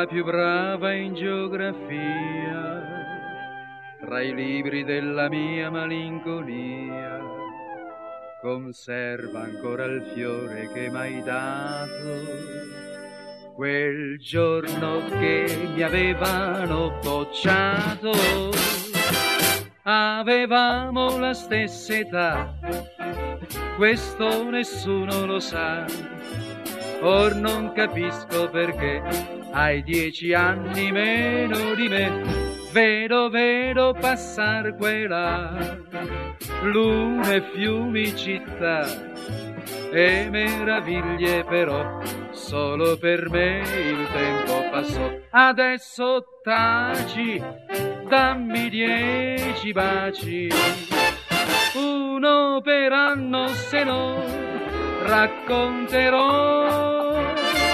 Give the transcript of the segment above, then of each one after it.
la più brava in geografia, tra i libri della mia malinconia, conserva ancora il fiore che m'hai dato quel giorno che mi avevano bocciato. Avevamo la stessa età, questo nessuno lo sa. Or non capisco perché hai 10 anni meno di me. Vedo passar quella lume, fiumi, città e meraviglie, però solo per me il tempo passò. Adesso taci, dammi 10 baci, uno per anno, se no racconterò.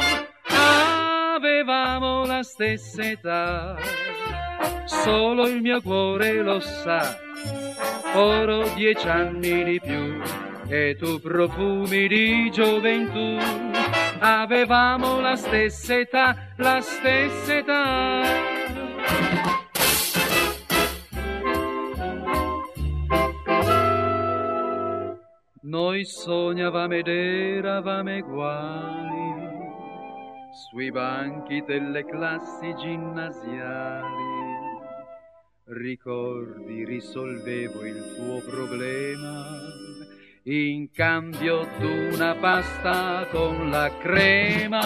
Avevamo la stessa età, solo il mio cuore lo sa. Ora ho 10 anni di più e tu profumi di gioventù. Avevamo la stessa età, la stessa età. Noi sognavamo ed eravamo uguali sui banchi delle classi ginnasiali. Ricordi, risolvevo il tuo problema in cambio d'una pasta con la crema.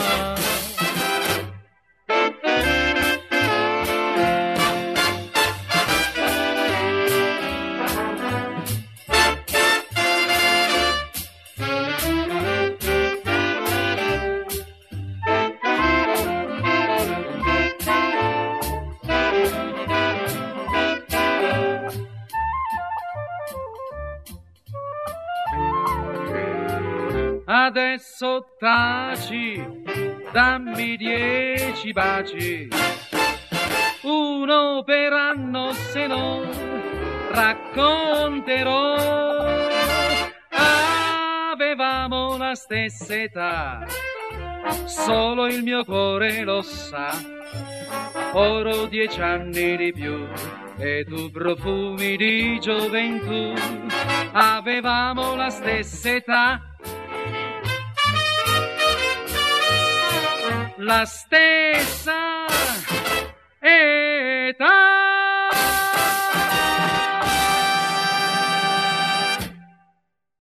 Adesso taci, dammi 10 baci, uno per anno, se no racconterò. Avevamo la stessa età, solo il mio cuore lo sa. Ora ho 10 anni di più e tu profumi di gioventù. Avevamo la stessa età, la stessa età.